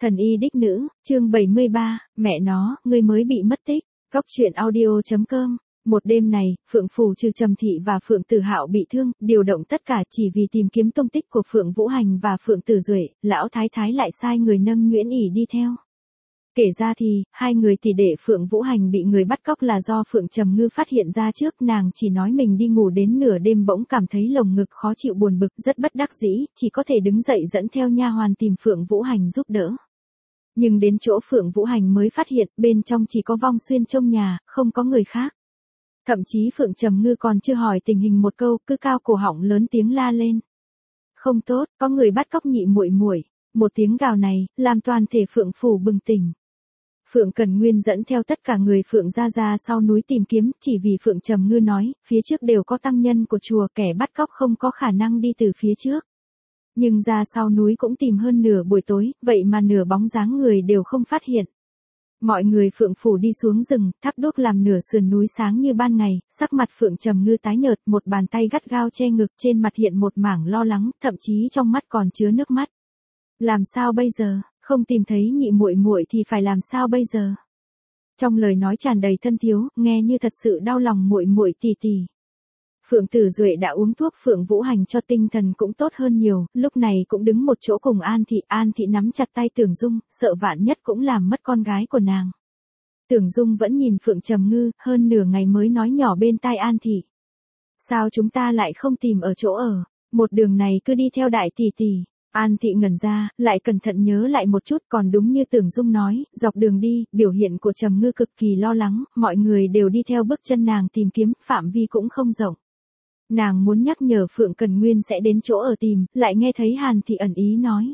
Thần y đích nữ, chương 73, mẹ nó, ngươi mới bị mất tích. Góc truyện audio.com. Một đêm này, Phượng Phủ trừ Trầm Thị và Phượng Tử Hạo bị thương, điều động tất cả chỉ vì tìm kiếm tung tích của Phượng Vũ Hành và Phượng Tử Duệ, lão thái thái lại sai người nâng Nguyễn ỉ đi theo. Kể ra thì, hai người tỷ đệ Phượng Vũ Hành bị người bắt cóc là do Phượng Trầm Ngư phát hiện ra trước, nàng chỉ nói mình đi ngủ đến nửa đêm bỗng cảm thấy lồng ngực khó chịu buồn bực, rất bất đắc dĩ, chỉ có thể đứng dậy dẫn theo nha hoàn tìm Phượng Vũ Hành giúp đỡ. Nhưng đến chỗ Phượng Vũ Hành mới phát hiện, bên trong chỉ có Vong Xuyên trông nhà, không có người khác. Thậm chí Phượng Trầm Ngư còn chưa hỏi tình hình một câu, cứ cao cổ họng lớn tiếng la lên. Không tốt, có người bắt cóc nhị muội muội. Một tiếng gào này, làm toàn thể Phượng Phủ bừng tỉnh. Phượng Cần Nguyên dẫn theo tất cả người Phượng ra sau núi tìm kiếm, chỉ vì Phượng Trầm Ngư nói, phía trước đều có tăng nhân của chùa, kẻ bắt cóc không có khả năng đi từ phía trước. Nhưng ra sau núi cũng tìm hơn nửa buổi tối, vậy mà nửa bóng dáng người đều không phát hiện. Mọi người Phượng Phủ đi xuống rừng, thắp đuốc làm nửa sườn núi sáng như ban ngày, sắc mặt Phượng Trầm Ngư tái nhợt, một bàn tay gắt gao che ngực, trên mặt hiện một mảng lo lắng, thậm chí trong mắt còn chứa nước mắt. Làm sao bây giờ, không tìm thấy nhị muội muội thì phải làm sao bây giờ? Trong lời nói tràn đầy thân thiếu, nghe như thật sự đau lòng muội muội tỉ tỉ. Phượng Tử Duệ đã uống thuốc Phượng Vũ Hành cho tinh thần cũng tốt hơn nhiều, lúc này cũng đứng một chỗ cùng An Thị nắm chặt tay Tưởng Dung, sợ vạn nhất cũng làm mất con gái của nàng. Tưởng Dung vẫn nhìn Phượng Trầm Ngư, hơn nửa ngày mới nói nhỏ bên tai An Thị. Sao chúng ta lại không tìm ở chỗ ở, một đường này cứ đi theo đại tỷ tỷ. An Thị ngẩn ra, lại cẩn thận nhớ lại một chút, còn đúng như Tưởng Dung nói, dọc đường đi, biểu hiện của Trầm Ngư cực kỳ lo lắng, mọi người đều đi theo bước chân nàng tìm kiếm, phạm vi cũng không rộng. Nàng muốn nhắc nhở Phượng Cần Nguyên sẽ đến chỗ ở tìm, lại nghe thấy Hàn Thị ẩn ý nói.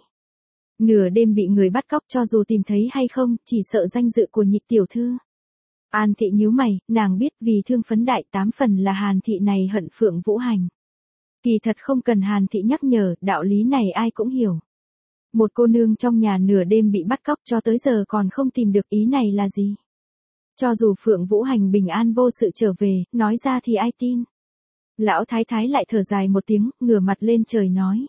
Nửa đêm bị người bắt cóc, cho dù tìm thấy hay không, chỉ sợ danh dự của nhị tiểu thư. An Thị nhíu mày, nàng biết vì thương phấn đại 8 phần là Hàn Thị này hận Phượng Vũ Hành. Kỳ thật không cần Hàn Thị nhắc nhở, đạo lý này ai cũng hiểu. Một cô nương trong nhà nửa đêm bị bắt cóc cho tới giờ còn không tìm được, ý này là gì? Cho dù Phượng Vũ Hành bình an vô sự trở về, nói ra thì ai tin? Lão thái thái lại thở dài một tiếng, ngửa mặt lên trời nói.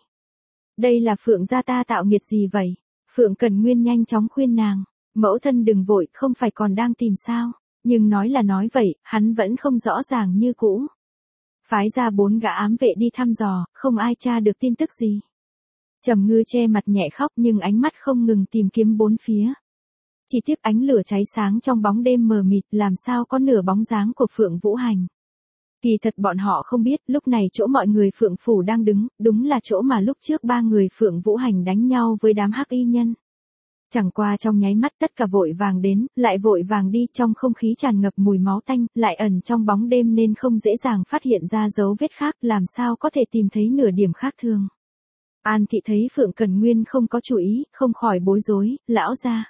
Đây là Phượng gia ta tạo nghiệt gì vậy? Phượng Cần Nguyên nhanh chóng khuyên nàng, mẫu thân đừng vội, không phải còn đang tìm sao? Nhưng nói là nói vậy, hắn vẫn không rõ ràng như cũ. Phái ra 4 gã ám vệ đi thăm dò, không ai tra được tin tức gì. Trầm Ngư che mặt nhẹ khóc nhưng ánh mắt không ngừng tìm kiếm bốn phía. Chỉ tiếc ánh lửa cháy sáng trong bóng đêm mờ mịt, làm sao có nửa bóng dáng của Phượng Vũ Hành. Kỳ thật bọn họ không biết, lúc này chỗ mọi người Phượng Phủ đang đứng, đúng là chỗ mà lúc trước 3 người Phượng Vũ Hành đánh nhau với đám hắc y nhân. Chẳng qua trong nháy mắt tất cả vội vàng đến, lại vội vàng đi, trong không khí tràn ngập mùi máu tanh, lại ẩn trong bóng đêm nên không dễ dàng phát hiện ra dấu vết khác, làm sao có thể tìm thấy nửa điểm khác thường. An Thị thấy Phượng Cần Nguyên không có chú ý, không khỏi bối rối, lão gia.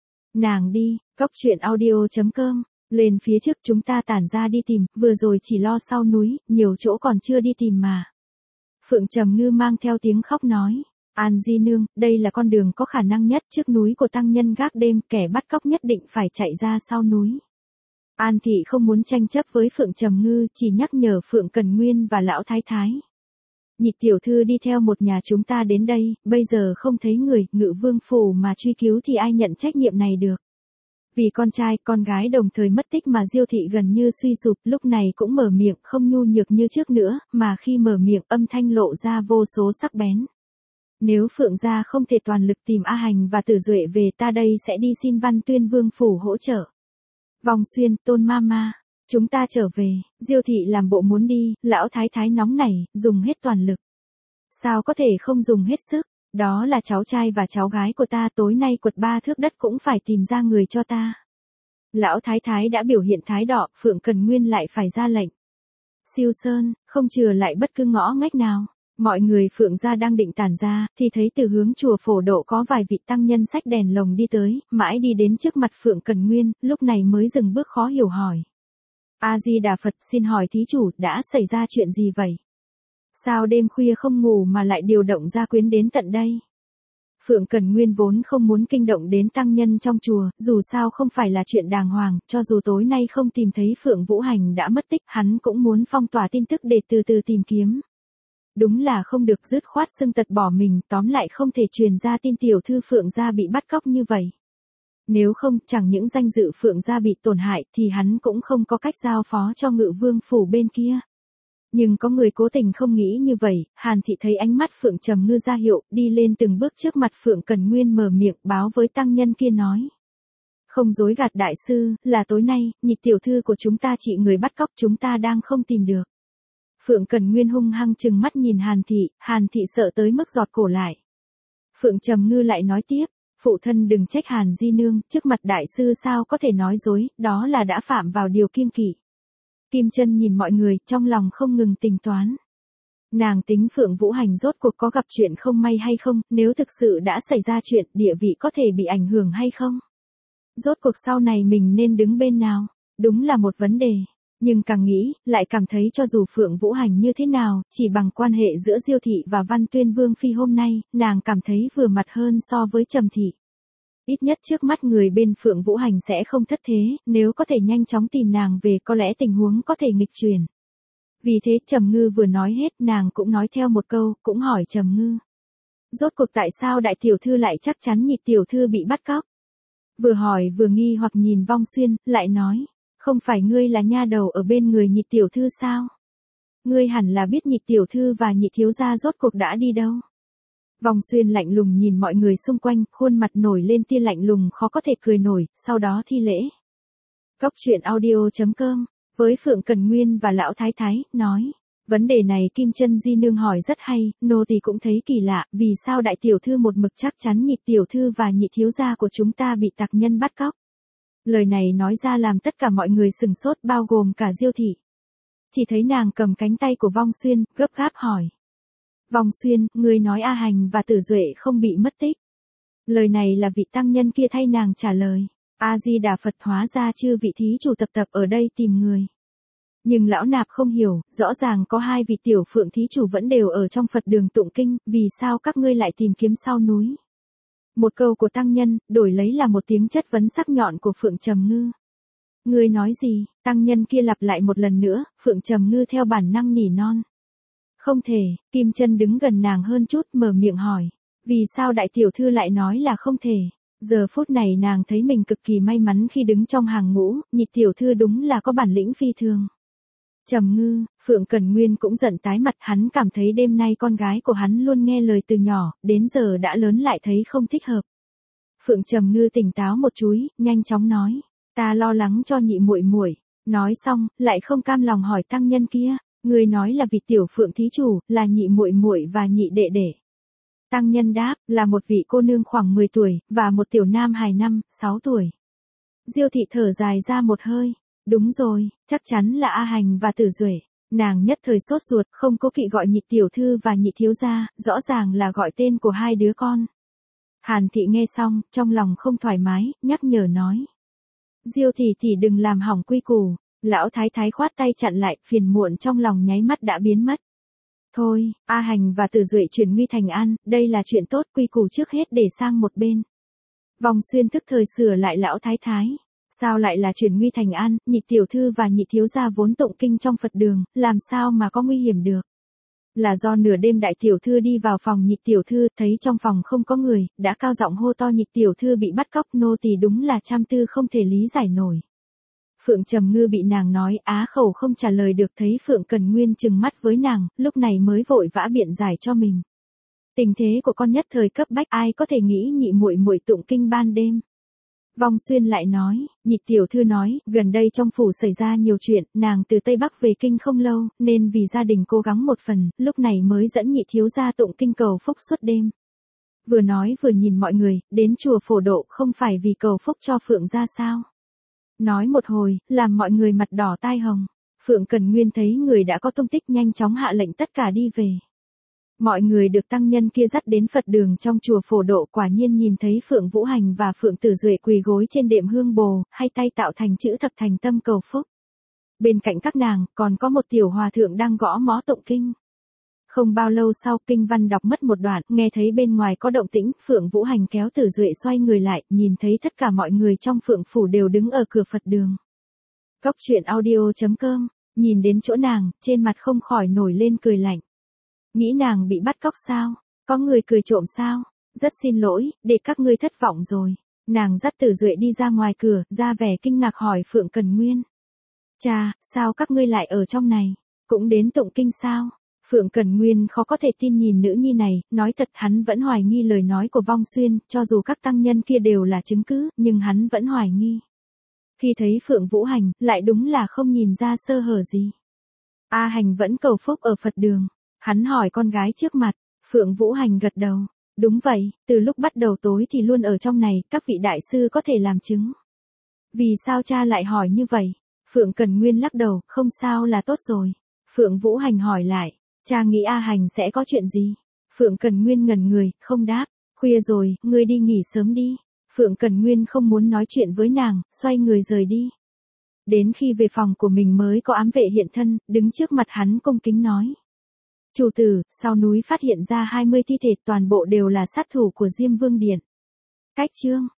Nàng đi, góc truyện audio.com. Lên phía trước chúng ta tản ra đi tìm, vừa rồi chỉ lo sau núi, nhiều chỗ còn chưa đi tìm mà. Phượng Trầm Ngư mang theo tiếng khóc nói. An Di Nương, đây là con đường có khả năng nhất, trước núi của tăng nhân gác đêm, kẻ bắt cóc nhất định phải chạy ra sau núi. An Thị không muốn tranh chấp với Phượng Trầm Ngư, chỉ nhắc nhở Phượng Cần Nguyên và lão thái thái. Nhị tiểu thư đi theo một nhà chúng ta đến đây, bây giờ không thấy người, Ngự Vương Phủ mà truy cứu thì ai nhận trách nhiệm này được. Vì con trai, con gái đồng thời mất tích mà Diêu Thị gần như suy sụp, lúc này cũng mở miệng, không nhu nhược như trước nữa, mà khi mở miệng âm thanh lộ ra vô số sắc bén. Nếu Phượng gia không thể toàn lực tìm A Hành và Tử Duệ về, ta đây sẽ đi xin Văn Tuyên Vương Phủ hỗ trợ. Vong Xuyên, Tôn Mama, chúng ta trở về. Diêu Thị làm bộ muốn đi, lão thái thái nóng nảy, dùng hết toàn lực. Sao có thể không dùng hết sức? Đó là cháu trai và cháu gái của ta, tối nay quật 3 thước đất cũng phải tìm ra người cho ta. Lão thái thái đã biểu hiện thái độ, Phượng Cần Nguyên lại phải ra lệnh. Siêu Sơn, không chừa lại bất cứ ngõ ngách nào. Mọi người Phượng gia đang định tản ra, thì thấy từ hướng chùa Phổ Độ có vài vị tăng nhân xách đèn lồng đi tới, mãi đi đến trước mặt Phượng Cần Nguyên, lúc này mới dừng bước khó hiểu hỏi. A-di-đà Phật, xin hỏi thí chủ, đã xảy ra chuyện gì vậy? Sao đêm khuya không ngủ mà lại điều động gia quyến đến tận đây? Phượng Cần Nguyên vốn không muốn kinh động đến tăng nhân trong chùa, dù sao không phải là chuyện đàng hoàng, cho dù tối nay không tìm thấy Phượng Vũ Hành đã mất tích, hắn cũng muốn phong tỏa tin tức để từ từ tìm kiếm. đúng là không được dứt khoát xưng tật bỏ mình, tóm lại không thể truyền ra tin tiểu thư Phượng gia bị bắt cóc như vậy. Nếu không, chẳng những danh dự Phượng gia bị tổn hại thì hắn cũng không có cách giao phó cho Ngự Vương phủ bên kia. Nhưng có người cố tình không nghĩ như vậy, Hàn Thị thấy ánh mắt Phượng Trầm Ngư ra hiệu, đi lên từng bước trước mặt Phượng Cần Nguyên mở miệng báo với tăng nhân kia nói. Không dối gạt đại sư, là tối nay, nhị tiểu thư của chúng ta trị người bắt cóc, chúng ta đang không tìm được. Phượng Cần Nguyên hung hăng trừng mắt nhìn Hàn Thị sợ tới mức giọt cổ lại. Phượng Trầm Ngư lại nói tiếp, phụ thân đừng trách Hàn di nương, trước mặt đại sư sao có thể nói dối, đó là đã phạm vào điều kiêng kỵ. Kim Chân nhìn mọi người, trong lòng không ngừng tính toán. Nàng tính Phượng Vũ Hành rốt cuộc có gặp chuyện không may hay không, nếu thực sự đã xảy ra chuyện, địa vị có thể bị ảnh hưởng hay không? Rốt cuộc sau này mình nên đứng bên nào? Đúng là một vấn đề. Nhưng càng nghĩ, lại cảm thấy cho dù Phượng Vũ Hành như thế nào, chỉ bằng quan hệ giữa Diêu Thị và Văn Tuyên Vương Phi hôm nay, nàng cảm thấy vừa mặt hơn so với Trầm Thị. Ít nhất trước mắt người bên Phượng Vũ Hành sẽ không thất thế, nếu có thể nhanh chóng tìm nàng về có lẽ tình huống có thể nghịch chuyển. Vì thế Trầm Ngư vừa nói hết nàng cũng nói theo một câu, cũng hỏi Trầm Ngư. Rốt cuộc tại sao đại tiểu thư lại chắc chắn nhị tiểu thư bị bắt cóc? Vừa hỏi vừa nghi hoặc nhìn Vong Xuyên, lại nói, không phải ngươi là nha đầu ở bên người nhị tiểu thư sao? Ngươi hẳn là biết nhị tiểu thư và nhị thiếu gia rốt cuộc đã đi đâu. Vong Xuyên lạnh lùng nhìn mọi người xung quanh, khuôn mặt nổi lên tia lạnh lùng khó có thể cười nổi, sau đó thi lễ. Cốc truyện audio.com, với Phượng Cần Nguyên và Lão Thái Thái, nói. Vấn đề này Kim Chân di nương hỏi rất hay, nô tỳ cũng thấy kỳ lạ, vì sao đại tiểu thư một mực chắc chắn nhị tiểu thư và nhị thiếu gia của chúng ta bị tặc nhân bắt cóc. Lời này nói ra làm tất cả mọi người sừng sốt bao gồm cả Diêu Thị. Chỉ thấy nàng cầm cánh tay của Vong Xuyên, gấp gáp hỏi. Vong Xuyên, ngươi nói A Hành và Tử Duệ không bị mất tích. Lời này là vị tăng nhân kia thay nàng trả lời. A-di-đà Phật, hóa ra chư vị thí chủ tập ở đây tìm người. Nhưng lão nạp không hiểu, rõ ràng có hai vị tiểu phượng thí chủ vẫn đều ở trong Phật đường tụng kinh, vì sao các ngươi lại tìm kiếm sau núi? Một câu của tăng nhân, đổi lấy là một tiếng chất vấn sắc nhọn của Phượng Trầm Ngư. Ngươi nói gì? Tăng nhân kia lặp lại một lần nữa, Phượng Trầm Ngư theo bản năng nỉ non. Không thể, Kim Chân đứng gần nàng hơn chút mở miệng hỏi. Vì sao đại tiểu thư lại nói là không thể? Giờ phút này nàng thấy mình cực kỳ may mắn khi đứng trong hàng ngũ, nhị tiểu thư đúng là có bản lĩnh phi thường. Trầm Ngư, Phượng Cần Nguyên cũng giận tái mặt, hắn cảm thấy đêm nay con gái của hắn luôn nghe lời từ nhỏ, đến giờ đã lớn lại thấy không thích hợp. Phượng Trầm Ngư tỉnh táo một chúi, nhanh chóng nói, ta lo lắng cho nhị muội muội. Nói xong, lại không cam lòng hỏi tăng nhân kia, người nói là vị tiểu Phượng thí chủ, là nhị muội muội và nhị đệ đệ. Tăng nhân đáp, là một vị cô nương khoảng 10 tuổi, và một tiểu nam hài 5-6 tuổi. Diêu Thị thở dài ra một hơi. Đúng rồi, chắc chắn là A Hành và Tử Duệ. Nàng nhất thời sốt ruột, không cố kỵ gọi nhị tiểu thư và nhị thiếu gia, rõ ràng là gọi tên của hai đứa con. Hàn Thị nghe xong, trong lòng không thoải mái, nhắc nhở nói. Diêu tỷ đừng làm hỏng quy củ. Lão Thái Thái khoát tay chặn lại, phiền muộn trong lòng nháy mắt đã biến mất. Thôi, A Hành và Tử Duệ chuyển nguy thành an, đây là chuyện tốt, quy củ trước hết để sang một bên. Vong Xuyên tức thời sửa lại Lão Thái Thái. Sao lại là chuyển nguy thành an, nhị tiểu thư và nhị thiếu gia vốn tụng kinh trong Phật đường, làm sao mà có nguy hiểm được. Là do nửa đêm đại tiểu thư đi vào phòng nhị tiểu thư, thấy trong phòng không có người, đã cao giọng hô to nhị tiểu thư bị bắt cóc, nô tỳ đúng là trăm tư không thể lý giải nổi. Phượng Trầm Ngư bị nàng nói á khẩu không trả lời được, thấy Phượng Cần Nguyên trừng mắt với nàng, lúc này mới vội vã biện giải cho mình. Tình thế của con nhất thời cấp bách, ai có thể nghĩ nhị muội muội tụng kinh ban đêm. Vong Xuyên lại nói, nhị tiểu thư nói, gần đây trong phủ xảy ra nhiều chuyện, nàng từ Tây Bắc về kinh không lâu, nên vì gia đình cố gắng một phần, lúc này mới dẫn nhị thiếu gia tụng kinh cầu phúc suốt đêm. Vừa nói vừa nhìn mọi người, đến chùa Phổ Độ không phải vì cầu phúc cho Phượng gia sao? Nói một hồi, làm mọi người mặt đỏ tai hồng. Phượng Cần Nguyên thấy người đã có tung tích nhanh chóng hạ lệnh tất cả đi về. Mọi người được tăng nhân kia dắt đến Phật đường trong chùa Phổ Độ, quả nhiên nhìn thấy Phượng Vũ Hành và Phượng Tử Duệ quỳ gối trên đệm hương bồ, hai tay tạo thành chữ thập thành tâm cầu phúc. Bên cạnh các nàng, còn có một tiểu hòa thượng đang gõ mõ tụng kinh. Không bao lâu sau, kinh văn đọc mất một đoạn, nghe thấy bên ngoài có động tĩnh, Phượng Vũ Hành kéo Tử Duệ xoay người lại, nhìn thấy tất cả mọi người trong Phượng phủ đều đứng ở cửa Phật đường. Cốc truyện audio.com, nhìn đến chỗ nàng, trên mặt không khỏi nổi lên cười lạnh. Nghĩ nàng bị bắt cóc sao? Có người cười trộm sao? Rất xin lỗi, để các ngươi thất vọng rồi. Nàng dắt Tử Duệ đi ra ngoài cửa, ra vẻ kinh ngạc hỏi Phượng Cần Nguyên. Cha, sao các ngươi lại ở trong này? Cũng đến tụng kinh sao? Phượng Cần Nguyên khó có thể tin nhìn nữ nhi này, nói thật hắn vẫn hoài nghi lời nói của Vong Xuyên, cho dù các tăng nhân kia đều là chứng cứ, nhưng hắn vẫn hoài nghi. Khi thấy Phượng Vũ Hành, lại đúng là không nhìn ra sơ hở gì. A Hành vẫn cầu phúc ở Phật đường. Hắn hỏi con gái trước mặt, Phượng Vũ Hành gật đầu. Đúng vậy, từ lúc bắt đầu tối thì luôn ở trong này, các vị đại sư có thể làm chứng. Vì sao cha lại hỏi như vậy? Phượng Cần Nguyên lắc đầu, không sao là tốt rồi. Phượng Vũ Hành hỏi lại, cha nghĩ A Hành sẽ có chuyện gì? Phượng Cần Nguyên ngẩn người, không đáp. Khuya rồi, ngươi đi nghỉ sớm đi. Phượng Cần Nguyên không muốn nói chuyện với nàng, xoay người rời đi. Đến khi về phòng của mình mới có ám vệ hiện thân, đứng trước mặt hắn cung kính nói. Chủ tử, sau núi phát hiện ra 20 thi thể toàn bộ đều là sát thủ của Diêm Vương Điện. Cách chương